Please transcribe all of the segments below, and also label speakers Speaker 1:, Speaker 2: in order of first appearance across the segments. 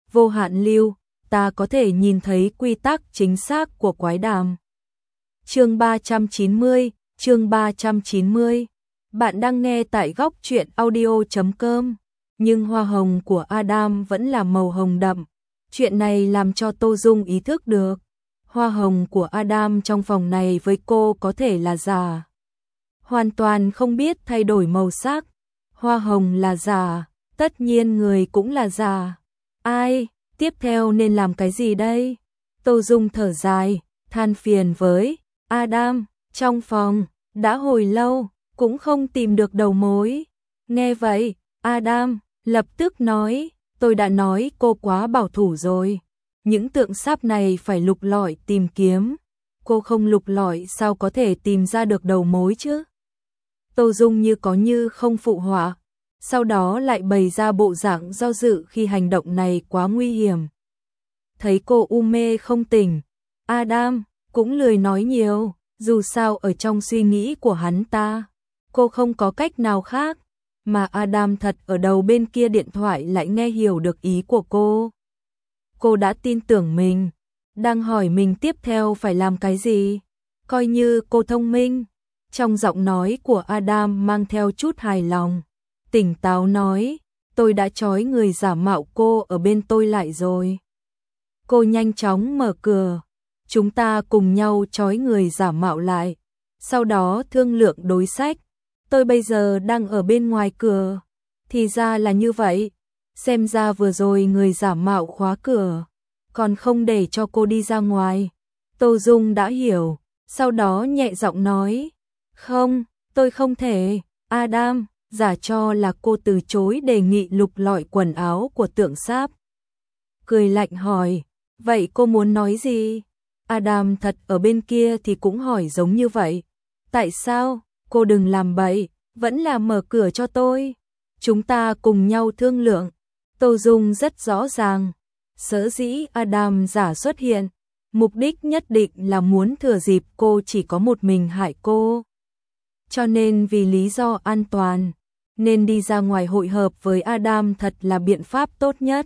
Speaker 1: vô hạn lưu, ta có thể nhìn thấy quy tắc chính xác của quái đàm. Chương 390, chương 390. Bạn đang nghe tại góc truyện audio.com. Nhưng hoa hồng của Adam vẫn là màu hồng đậm. Chuyện này làm cho Tô Dung ý thức được. Hoa hồng của Adam trong phòng này với cô có thể là giả. Hoàn toàn không biết thay đổi màu sắc. Hoa hồng là giả, tất nhiên người cũng là giả. Ai, tiếp theo nên làm cái gì đây? Tô Dung thở dài, than phiền với Adam, trong phòng, đã hồi lâu, cũng không tìm được đầu mối. Nghe vậy, Adam lập tức nói, tôi đã nói cô quá bảo thủ rồi. Những tượng sáp này phải lục lọi tìm kiếm. Cô không lục lọi sao có thể tìm ra được đầu mối chứ? Tô Dung như có như không phụ họa, sau đó lại bày ra bộ dạng do dự khi hành động này quá nguy hiểm. Thấy cô u mê không tỉnh, Adam cũng lười nói nhiều, dù sao ở trong suy nghĩ của hắn ta, cô không có cách nào khác, mà Adam thật ở đầu bên kia điện thoại lại nghe hiểu được ý của cô. Cô đã tin tưởng mình, đang hỏi mình tiếp theo phải làm cái gì, coi như cô thông minh. Trong giọng nói của Adam mang theo chút hài lòng, tỉnh táo nói, tôi đã trói người giả mạo cô ở bên tôi lại rồi. Cô nhanh chóng mở cửa, chúng ta cùng nhau trói người giả mạo lại, sau đó thương lượng đối sách. Tôi bây giờ đang ở bên ngoài cửa. Thì ra là như vậy, xem ra vừa rồi người giả mạo khóa cửa, còn không để cho cô đi ra ngoài. Tô Dung đã hiểu, sau đó nhẹ giọng nói, không, tôi không thể. Adam giả cho là cô từ chối đề nghị lục lọi quần áo của tượng sáp. Cười lạnh hỏi, vậy cô muốn nói gì? Adam thật ở bên kia thì cũng hỏi giống như vậy. Tại sao? Cô đừng làm bậy, vẫn là mở cửa cho tôi. Chúng ta cùng nhau thương lượng. Tô Dung rất rõ ràng. Sở dĩ Adam giả xuất hiện, mục đích nhất định là muốn thừa dịp cô chỉ có một mình hại cô. Cho nên vì lý do an toàn, nên đi ra ngoài hội hợp với Adam thật là biện pháp tốt nhất.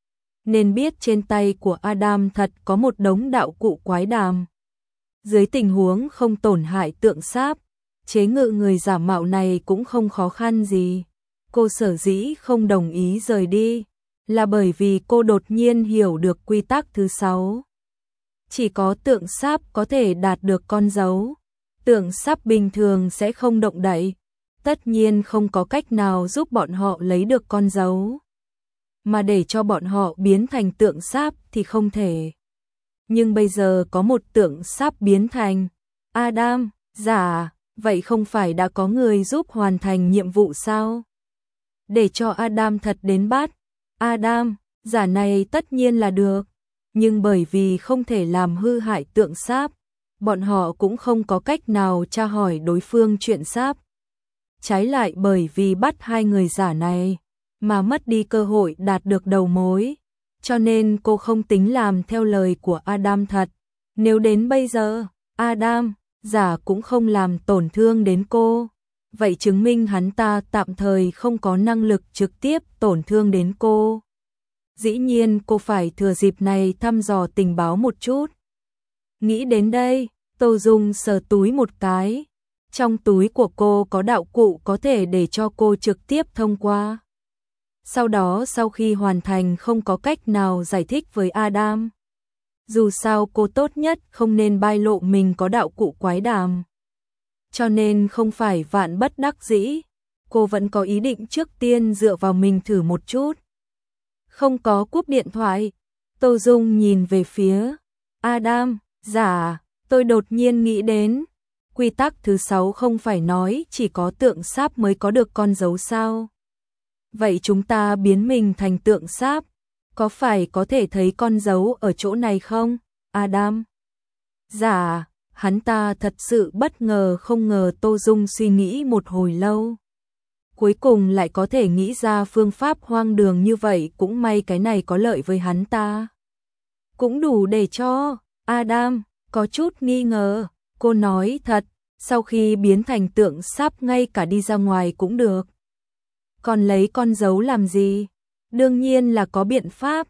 Speaker 1: Nên biết trên tay của Adam thật có một đống đạo cụ quái đàm. Dưới tình huống không tổn hại tượng sáp, chế ngự người giả mạo này cũng không khó khăn gì. Cô sở dĩ không đồng ý rời đi, là bởi vì cô đột nhiên hiểu được quy tắc thứ 6. Chỉ có tượng sáp có thể đạt được con dấu. Tượng sáp bình thường sẽ không động đậy, tất nhiên không có cách nào giúp bọn họ lấy được con dấu. Mà để cho bọn họ biến thành tượng sáp thì không thể. Nhưng bây giờ có một tượng sáp biến thành Adam, giả, vậy không phải đã có người giúp hoàn thành nhiệm vụ sao? Để cho Adam thật đến bắt Adam, giả này tất nhiên là được, nhưng bởi vì không thể làm hư hại tượng sáp, bọn họ cũng không có cách nào tra hỏi đối phương chuyện sáp. Trái lại bởi vì bắt hai người giả này, mà mất đi cơ hội đạt được đầu mối, cho nên cô không tính làm theo lời của Adam thật. Nếu đến bây giờ, Adam, giả cũng không làm tổn thương đến cô, vậy chứng minh hắn ta tạm thời không có năng lực trực tiếp tổn thương đến cô. Dĩ nhiên cô phải thừa dịp này thăm dò tình báo một chút. Nghĩ đến đây, Tô Dung sờ túi một cái. Trong túi của cô có đạo cụ có thể để cho cô trực tiếp thông qua. Sau đó sau khi hoàn thành không có cách nào giải thích với Adam. Dù sao cô tốt nhất không nên bay lộ mình có đạo cụ quái đàm. Cho nên không phải vạn bất đắc dĩ, cô vẫn có ý định trước tiên dựa vào mình thử một chút. Không có cúp điện thoại, Tô Dung nhìn về phía Adam, giả, tôi đột nhiên nghĩ đến, quy tắc thứ 6 không phải nói chỉ có tượng sáp mới có được con dấu sao? Vậy chúng ta biến mình thành tượng sáp, có phải có thể thấy con dấu ở chỗ này không, Adam? Dạ, hắn ta thật sự bất ngờ, không ngờ Tô Dung suy nghĩ một hồi lâu. Cuối cùng lại có thể nghĩ ra phương pháp hoang đường như vậy, cũng may cái này có lợi với hắn ta. Cũng đủ để cho Adam có chút nghi ngờ. Cô nói thật, sau khi biến thành tượng sáp ngay cả đi ra ngoài cũng được. Còn lấy con dấu làm gì? Đương nhiên là có biện pháp.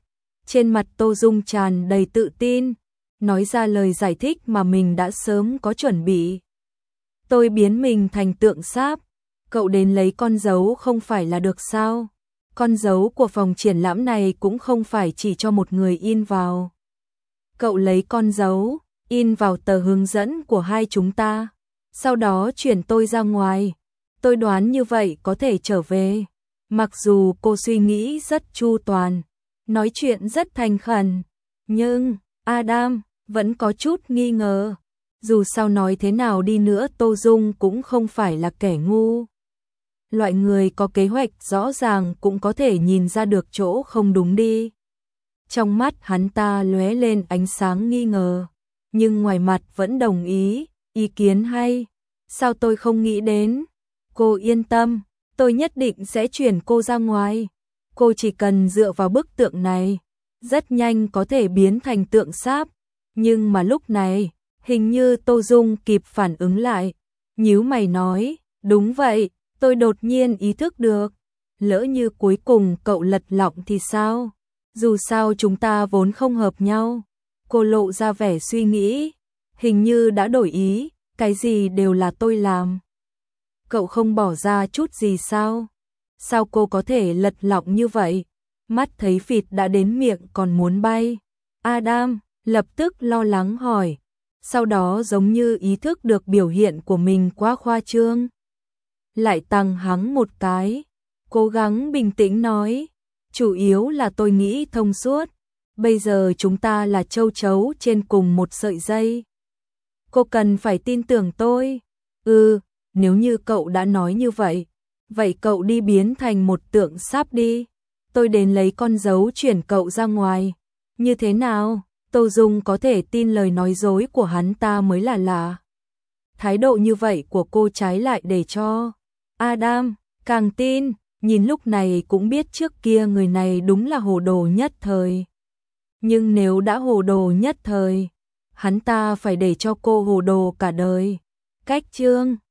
Speaker 1: Trên mặt Tô Dung tràn đầy tự tin, nói ra lời giải thích mà mình đã sớm có chuẩn bị. Tôi biến mình thành tượng sáp, cậu đến lấy con dấu không phải là được sao? Con dấu của phòng triển lãm này cũng không phải chỉ cho một người in vào. Cậu lấy con dấu, in vào tờ hướng dẫn của hai chúng ta, sau đó chuyển tôi ra ngoài. Tôi đoán như vậy có thể trở về. Mặc dù cô suy nghĩ rất chu toàn, nói chuyện rất thành khẩn, nhưng Adam vẫn có chút nghi ngờ. Dù sao nói thế nào đi nữa Tô Dung cũng không phải là kẻ ngu. Loại người có kế hoạch rõ ràng cũng có thể nhìn ra được chỗ không đúng đi. Trong mắt hắn ta lóe lên ánh sáng nghi ngờ, nhưng ngoài mặt vẫn đồng ý, ý kiến hay. Sao tôi không nghĩ đến? Cô yên tâm, tôi nhất định sẽ chuyển cô ra ngoài. Cô chỉ cần dựa vào bức tượng này, rất nhanh có thể biến thành tượng sáp. Nhưng mà lúc này, hình như Tô Dung kịp phản ứng lại, nhíu mày nói, đúng vậy, tôi đột nhiên ý thức được. Lỡ như cuối cùng cậu lật lọng thì sao? Dù sao chúng ta vốn không hợp nhau. Cô lộ ra vẻ suy nghĩ, hình như đã đổi ý, cái gì đều là tôi làm. Cậu không bỏ ra chút gì sao? Sao cô có thể lật lọng như vậy? Mắt thấy vịt đã đến miệng còn muốn bay. Adam lập tức lo lắng hỏi. Sau đó giống như ý thức được biểu hiện của mình quá khoa trương, lại tăng hắng một cái, cố gắng bình tĩnh nói. Chủ yếu là tôi nghĩ thông suốt. Bây giờ chúng ta là châu chấu trên cùng một sợi dây. Cô cần phải tin tưởng tôi. Nếu như cậu đã nói như vậy, vậy cậu đi biến thành một tượng sáp đi. Tôi đến lấy con dấu chuyển cậu ra ngoài. Như thế nào? Tô Dung có thể tin lời nói dối của hắn ta mới là lạ. Thái độ như vậy của cô trái lại để cho Adam càng tin, nhìn lúc này cũng biết trước kia người này đúng là hồ đồ nhất thời. Nhưng nếu đã hồ đồ nhất thời, hắn ta phải để cho cô hồ đồ cả đời. Cách chương